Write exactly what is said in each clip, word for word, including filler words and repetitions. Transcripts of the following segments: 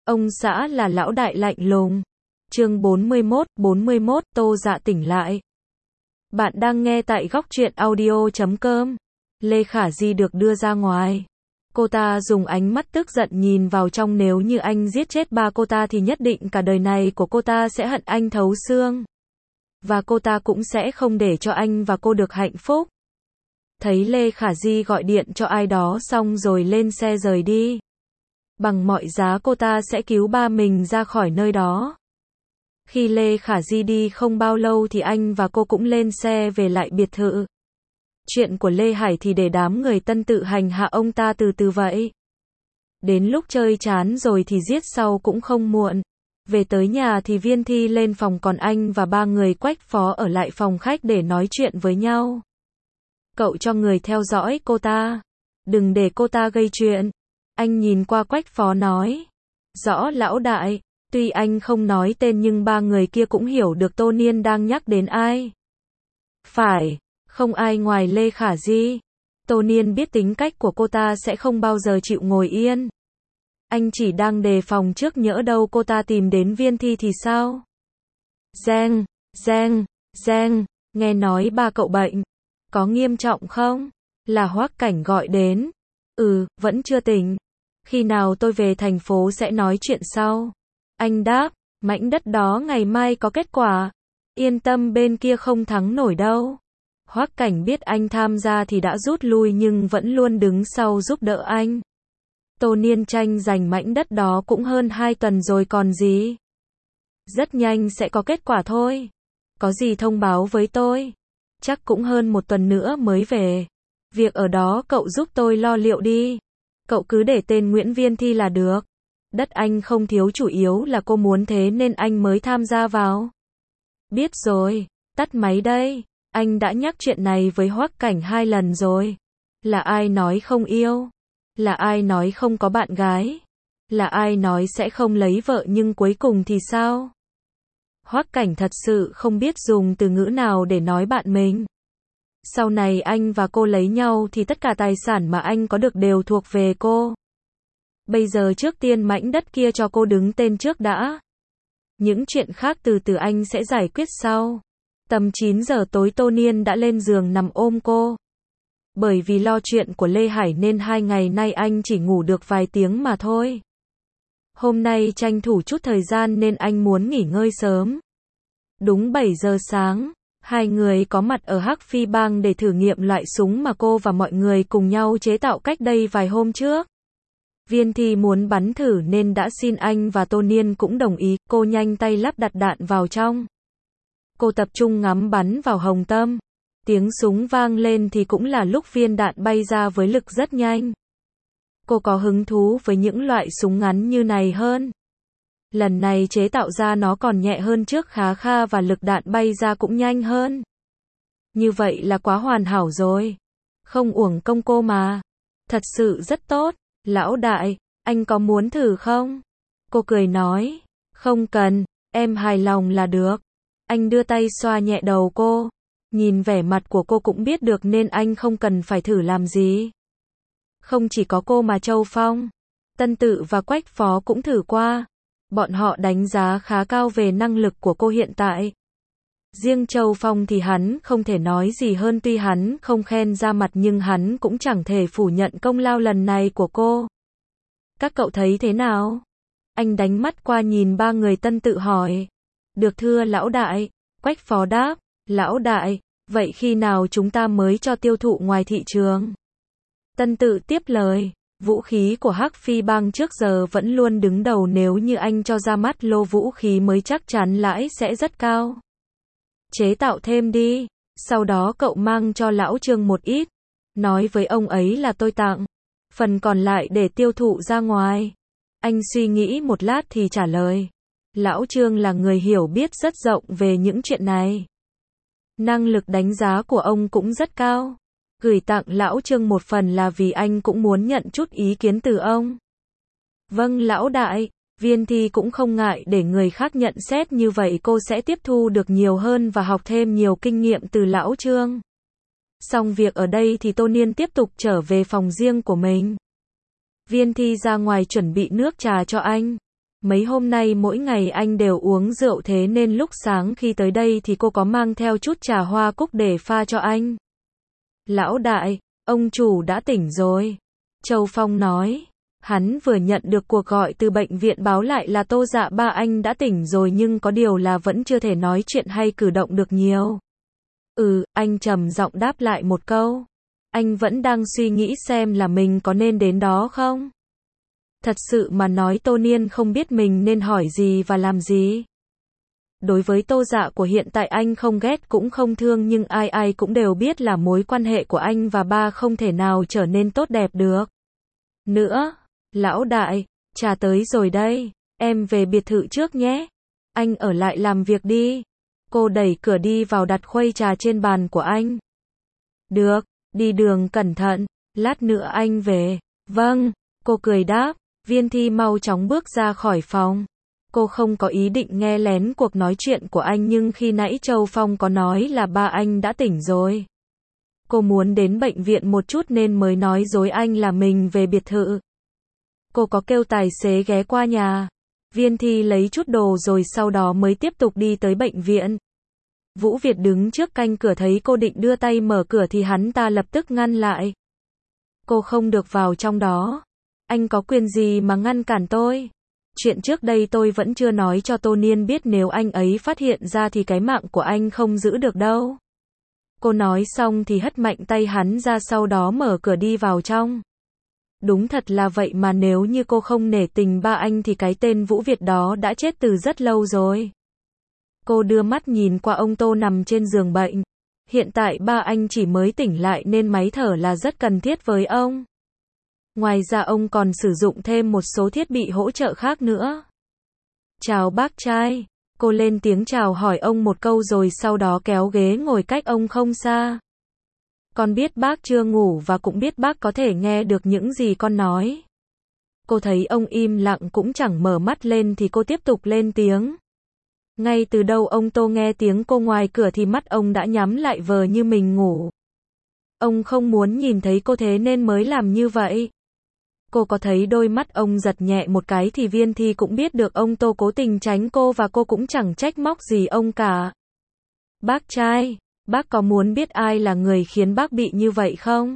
Ông xã là lão đại lạnh lùng. Chương bốn mươi mốt, bốn mươi mốt, Tô Dạ tỉnh lại. Bạn đang nghe tại góc truyện audio chấm com. Lê Khả Di được đưa ra ngoài. Cô ta dùng ánh mắt tức giận nhìn vào trong, nếu như anh giết chết ba cô ta thì nhất định cả đời này của cô ta sẽ hận anh thấu xương. Và cô ta cũng sẽ không để cho anh và cô được hạnh phúc. Thấy Lê Khả Di gọi điện cho ai đó xong rồi lên xe rời đi. Bằng mọi giá cô ta sẽ cứu ba mình ra khỏi nơi đó. Khi Lê Khả Di đi không bao lâu thì anh và cô cũng lên xe về lại biệt thự. Chuyện của Lê Hải thì để đám người Tân tự hành hạ ông ta từ từ vậy. Đến lúc chơi chán rồi thì giết sau cũng không muộn. Về tới nhà thì Viên Thi lên phòng, còn anh và ba người Quách Phó ở lại phòng khách để nói chuyện với nhau. Cậu cho người theo dõi cô ta. Đừng để cô ta gây chuyện. Anh nhìn qua Quách Phó nói. Rõ lão đại. Tuy anh không nói tên nhưng ba người kia cũng hiểu được Tô Niên đang nhắc đến ai. Phải, không ai ngoài Lê Khả Di. Tô Niên biết tính cách của cô ta sẽ không bao giờ chịu ngồi yên. Anh chỉ đang đề phòng trước, nhỡ đâu cô ta tìm đến Viên Thi thì sao? Giang, Giang, Giang, nghe nói ba cậu bệnh. Có nghiêm trọng không? Là Hoắc Cảnh gọi đến. Ừ, vẫn chưa tỉnh. Khi nào tôi về thành phố sẽ nói chuyện sau. Anh đáp, mảnh đất đó ngày mai có kết quả. Yên tâm, bên kia không thắng nổi đâu. Hoắc Cảnh biết anh tham gia thì đã rút lui nhưng vẫn luôn đứng sau giúp đỡ anh. Tô Niên tranh giành mảnh đất đó cũng hơn hai tuần rồi còn gì. Rất nhanh sẽ có kết quả thôi. Có gì thông báo với tôi. Chắc cũng hơn một tuần nữa mới về. Việc ở đó cậu giúp tôi lo liệu đi. Cậu cứ để tên Nguyễn Viên Thi là được. Đất anh không thiếu, chủ yếu là cô muốn thế nên anh mới tham gia vào. Biết rồi, tắt máy đây. Anh đã nhắc chuyện này với Hoắc Cảnh hai lần rồi. Là ai nói không yêu? Là ai nói không có bạn gái? Là ai nói sẽ không lấy vợ nhưng cuối cùng thì sao? Hoắc Cảnh thật sự không biết dùng từ ngữ nào để nói bạn mình. Sau này anh và cô lấy nhau thì tất cả tài sản mà anh có được đều thuộc về cô. Bây giờ trước tiên mảnh đất kia cho cô đứng tên trước đã. Những chuyện khác từ từ anh sẽ giải quyết sau. Tầm chín giờ tối Tô Niên đã lên giường nằm ôm cô. Bởi vì lo chuyện của Lê Hải nên hai ngày nay anh chỉ ngủ được vài tiếng mà thôi. Hôm nay tranh thủ chút thời gian nên anh muốn nghỉ ngơi sớm. Đúng bảy giờ sáng, hai người có mặt ở Hắc Phi Bang để thử nghiệm loại súng mà cô và mọi người cùng nhau chế tạo cách đây vài hôm trước. Viên Thi muốn bắn thử nên đã xin anh và Tô Niên cũng đồng ý. Cô nhanh tay lắp đặt đạn vào trong. Cô tập trung ngắm bắn vào hồng tâm. Tiếng súng vang lên thì cũng là lúc viên đạn bay ra với lực rất nhanh. Cô có hứng thú với những loại súng ngắn như này hơn. Lần này chế tạo ra nó còn nhẹ hơn trước khá kha và lực đạn bay ra cũng nhanh hơn. Như vậy là quá hoàn hảo rồi. Không uổng công cô mà. Thật sự rất tốt. Lão đại, anh có muốn thử không? Cô cười nói. Không cần, em hài lòng là được. Anh đưa tay xoa nhẹ đầu cô. Nhìn vẻ mặt của cô cũng biết được nên anh không cần phải thử làm gì. Không chỉ có cô mà Châu Phong, Tân Tự và Quách Phó cũng thử qua. Bọn họ đánh giá khá cao về năng lực của cô hiện tại. Riêng Châu Phong thì hắn không thể nói gì hơn, tuy hắn không khen ra mặt nhưng hắn cũng chẳng thể phủ nhận công lao lần này của cô. Các cậu thấy thế nào? Anh đánh mắt qua nhìn ba người Tân Tự hỏi. Được thưa lão đại, Quách Phó đáp. Lão đại, vậy khi nào chúng ta mới cho tiêu thụ ngoài thị trường? Tân Tự tiếp lời. Vũ khí của Hắc Phi Bang trước giờ vẫn luôn đứng đầu, nếu như anh cho ra mắt lô vũ khí mới chắc chắn lãi sẽ rất cao. Chế tạo thêm đi, sau đó cậu mang cho lão Trương một ít. Nói với ông ấy là tôi tặng. Phần còn lại để tiêu thụ ra ngoài. Anh suy nghĩ một lát thì trả lời. Lão Trương là người hiểu biết rất rộng về những chuyện này. Năng lực đánh giá của ông cũng rất cao. Gửi tặng lão Trương một phần là vì anh cũng muốn nhận chút ý kiến từ ông. Vâng lão đại, Viên Thi cũng không ngại để người khác nhận xét, như vậy cô sẽ tiếp thu được nhiều hơn và học thêm nhiều kinh nghiệm từ lão Trương. Xong việc ở đây thì Tô Niên tiếp tục trở về phòng riêng của mình. Viên Thi ra ngoài chuẩn bị nước trà cho anh. Mấy hôm nay mỗi ngày anh đều uống rượu thế nên lúc sáng khi tới đây thì cô có mang theo chút trà hoa cúc để pha cho anh. Lão đại, ông chủ đã tỉnh rồi. Châu Phong nói. Hắn vừa nhận được cuộc gọi từ bệnh viện báo lại là Tô Dạ ba anh đã tỉnh rồi nhưng có điều là vẫn chưa thể nói chuyện hay cử động được nhiều. Ừ, anh trầm giọng đáp lại một câu. Anh vẫn đang suy nghĩ xem là mình có nên đến đó không? Thật sự mà nói Tô Niên không biết mình nên hỏi gì và làm gì. Đối với Tô Dạ của hiện tại anh không ghét cũng không thương nhưng ai ai cũng đều biết là mối quan hệ của anh và ba không thể nào trở nên tốt đẹp được. Nữa, lão đại, trà tới rồi đây, em về biệt thự trước nhé. Anh ở lại làm việc đi. Cô đẩy cửa đi vào đặt khuây trà trên bàn của anh. Được, đi đường cẩn thận, lát nữa anh về. Vâng, cô cười đáp. Viên Thi mau chóng bước ra khỏi phòng. Cô không có ý định nghe lén cuộc nói chuyện của anh nhưng khi nãy Châu Phong có nói là ba anh đã tỉnh rồi. Cô muốn đến bệnh viện một chút nên mới nói dối anh là mình về biệt thự. Cô có kêu tài xế ghé qua nhà. Viên Thi lấy chút đồ rồi sau đó mới tiếp tục đi tới bệnh viện. Vũ Việt đứng trước canh cửa thấy cô định đưa tay mở cửa thì hắn ta lập tức ngăn lại. Cô không được vào trong đó. Anh có quyền gì mà ngăn cản tôi? Chuyện trước đây tôi vẫn chưa nói cho Tô Niên biết nếu anh ấy phát hiện ra thì cái mạng của anh không giữ được đâu. Cô nói xong thì hất mạnh tay hắn ra sau đó mở cửa đi vào trong. Đúng thật là vậy mà nếu như cô không nể tình ba anh thì cái tên Vũ Việt đó đã chết từ rất lâu rồi. Cô đưa mắt nhìn qua ông Tô nằm trên giường bệnh. Hiện tại ba anh chỉ mới tỉnh lại nên máy thở là rất cần thiết với ông. Ngoài ra ông còn sử dụng thêm một số thiết bị hỗ trợ khác nữa. Chào bác trai. Cô lên tiếng chào hỏi ông một câu rồi sau đó kéo ghế ngồi cách ông không xa. Con biết bác chưa ngủ và cũng biết bác có thể nghe được những gì con nói. Cô thấy ông im lặng cũng chẳng mở mắt lên thì cô tiếp tục lên tiếng. Ngay từ đầu ông Tô nghe tiếng cô ngoài cửa thì mắt ông đã nhắm lại vờ như mình ngủ. Ông không muốn nhìn thấy cô thế nên mới làm như vậy. Cô có thấy đôi mắt ông giật nhẹ một cái thì Viên Thi cũng biết được ông Tô cố tình tránh cô và cô cũng chẳng trách móc gì ông cả. Bác trai, bác có muốn biết ai là người khiến bác bị như vậy không?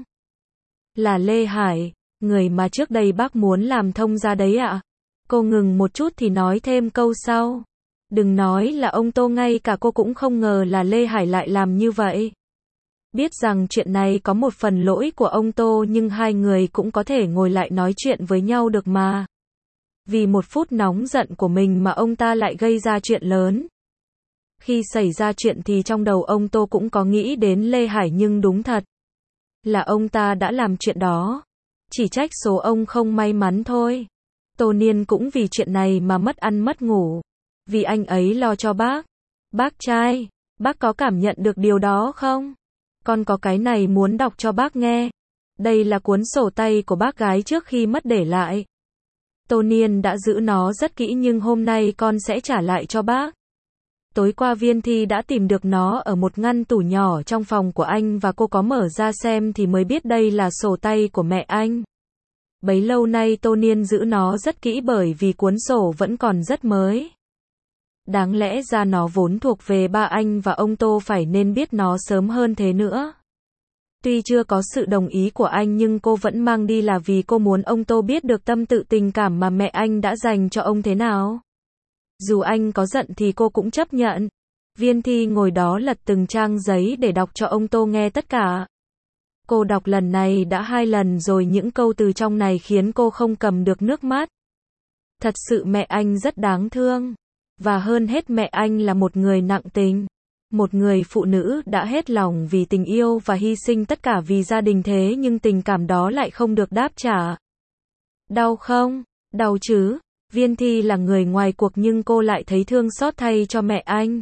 Là Lê Hải, người mà trước đây bác muốn làm thông gia đấy ạ. Cô ngừng một chút thì nói thêm câu sau. Đừng nói là ông Tô, ngay cả cô cũng không ngờ là Lê Hải lại làm như vậy. Biết rằng chuyện này có một phần lỗi của ông Tô nhưng hai người cũng có thể ngồi lại nói chuyện với nhau được mà. Vì một phút nóng giận của mình mà ông ta lại gây ra chuyện lớn. Khi xảy ra chuyện thì trong đầu ông Tô cũng có nghĩ đến Lê Hải nhưng đúng thật là ông ta đã làm chuyện đó. Chỉ trách số ông không may mắn thôi. Tô Niên cũng vì chuyện này mà mất ăn mất ngủ. Vì anh ấy lo cho bác. Bác trai, bác có cảm nhận được điều đó không? Con có cái này muốn đọc cho bác nghe. Đây là cuốn sổ tay của bác gái trước khi mất để lại. Tô Niên đã giữ nó rất kỹ nhưng hôm nay con sẽ trả lại cho bác. Tối qua Viên Thi đã tìm được nó ở một ngăn tủ nhỏ trong phòng của anh và cô có mở ra xem thì mới biết đây là sổ tay của mẹ anh. Bấy lâu nay Tô Niên giữ nó rất kỹ bởi vì cuốn sổ vẫn còn rất mới. Đáng lẽ ra nó vốn thuộc về ba anh và ông Tô phải nên biết nó sớm hơn thế nữa. Tuy chưa có sự đồng ý của anh nhưng cô vẫn mang đi là vì cô muốn ông Tô biết được tâm tự tình cảm mà mẹ anh đã dành cho ông thế nào. Dù anh có giận thì cô cũng chấp nhận. Viên Thi ngồi đó lật từng trang giấy để đọc cho ông Tô nghe tất cả. Cô đọc lần này đã hai lần rồi những câu từ trong này khiến cô không cầm được nước mắt. Thật sự mẹ anh rất đáng thương. Và hơn hết mẹ anh là một người nặng tình. Một người phụ nữ đã hết lòng vì tình yêu và hy sinh tất cả vì gia đình thế nhưng tình cảm đó lại không được đáp trả. Đau không? Đau chứ. Viên Thi là người ngoài cuộc nhưng cô lại thấy thương xót thay cho mẹ anh.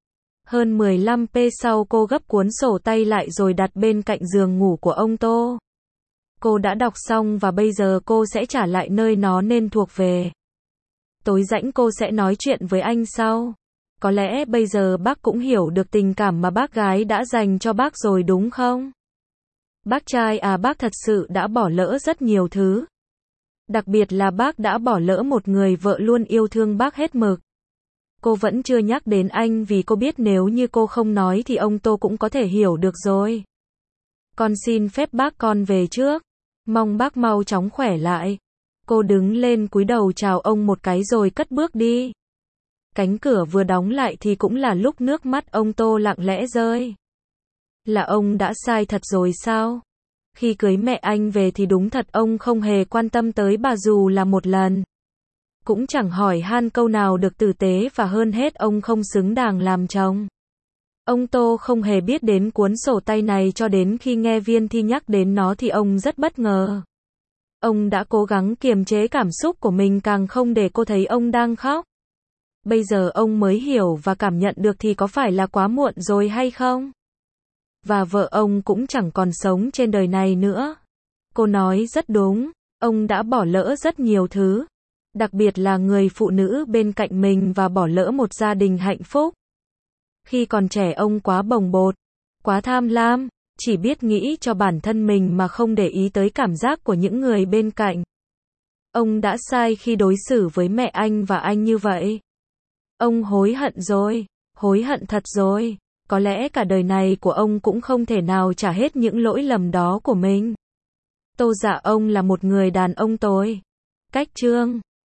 Hơn mười lăm phút sau cô gấp cuốn sổ tay lại rồi đặt bên cạnh giường ngủ của ông Tô. Cô đã đọc xong và bây giờ cô sẽ trả lại nơi nó nên thuộc về. Tối rảnh cô sẽ nói chuyện với anh sau. Có lẽ bây giờ bác cũng hiểu được tình cảm mà bác gái đã dành cho bác rồi đúng không? Bác trai à, bác thật sự đã bỏ lỡ rất nhiều thứ. Đặc biệt là bác đã bỏ lỡ một người vợ luôn yêu thương bác hết mực. Cô vẫn chưa nhắc đến anh vì cô biết nếu như cô không nói thì ông Tô cũng có thể hiểu được rồi. Con xin phép bác con về trước. Mong bác mau chóng khỏe lại. Cô đứng lên cúi đầu chào ông một cái rồi cất bước đi. Cánh cửa vừa đóng lại thì cũng là lúc nước mắt ông Tô lặng lẽ rơi. Là ông đã sai thật rồi sao? Khi cưới mẹ anh về thì đúng thật ông không hề quan tâm tới bà dù là một lần. Cũng chẳng hỏi han câu nào được tử tế và hơn hết ông không xứng đáng làm chồng. Ông Tô không hề biết đến cuốn sổ tay này cho đến khi nghe Viên Thi nhắc đến nó thì ông rất bất ngờ. Ông đã cố gắng kiềm chế cảm xúc của mình càng không để cô thấy ông đang khóc. Bây giờ ông mới hiểu và cảm nhận được thì có phải là quá muộn rồi hay không? Và vợ ông cũng chẳng còn sống trên đời này nữa. Cô nói rất đúng, ông đã bỏ lỡ rất nhiều thứ. Đặc biệt là người phụ nữ bên cạnh mình và bỏ lỡ một gia đình hạnh phúc. Khi còn trẻ ông quá bồng bột, quá tham lam, chỉ biết nghĩ cho bản thân mình mà không để ý tới cảm giác của những người bên cạnh. Ông đã sai khi đối xử với mẹ anh và anh như vậy. Ông hối hận rồi, hối hận thật rồi. Có lẽ cả đời này của ông cũng không thể nào trả hết những lỗi lầm đó của mình. Tô Dạ ông là một người đàn ông tồi. Cách chương